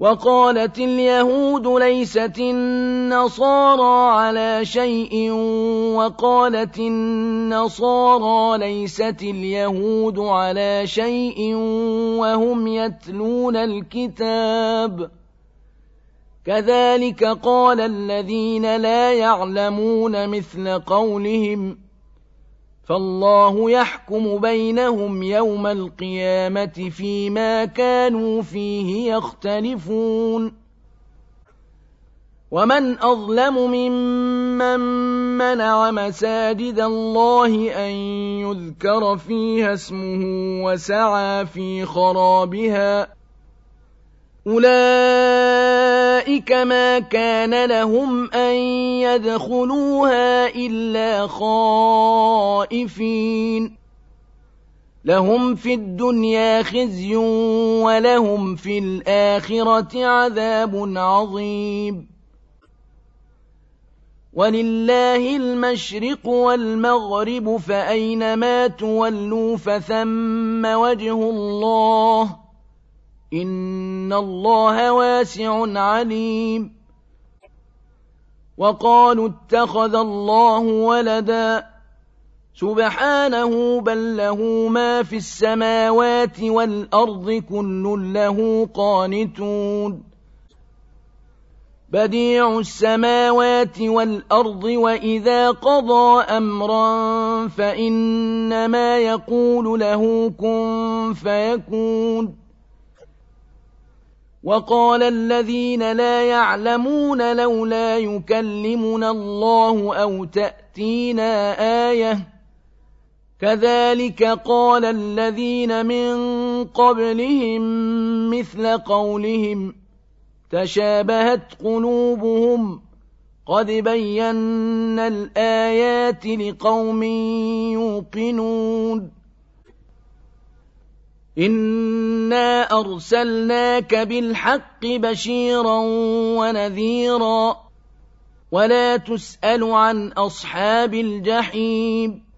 وقالت اليهود ليست النصارى على شيء وقالت النصارى ليست اليهود على شيء وهم يتلون الكتاب كذلك قال الذين لا يعلمون مثل قولهم فالله يحكم بينهم يوم القيامة فيما كانوا فيه يختلفون ومن أظلم ممن منع مساجد الله أن يذكر فيها اسمه وسعى في خرابها أولئك ما كان لهم أن يدخلوها إلا خائفين لهم في الدنيا خزي ولهم في الآخرة عذاب عظيم ولله المشرق والمغرب فأينما تولوا فثم وجه الله إن الله واسع عليم وقالوا اتخذ الله ولدا سبحانه بل له ما في السماوات والأرض كل له قانتون بديع السماوات والأرض وإذا قضى أمرا فإنما يقول له كن فيكون وقال الذين لا يعلمون لولا يكلمنا الله أو تأتينا آية كذلك قال الذين من قبلهم مثل قولهم تشابهت قلوبهم قد بينا الآيات لقوم يوقنون إنا أرسلناك بالحق بشيرا ونذيرا ولا تسأل عن أصحاب الجحيم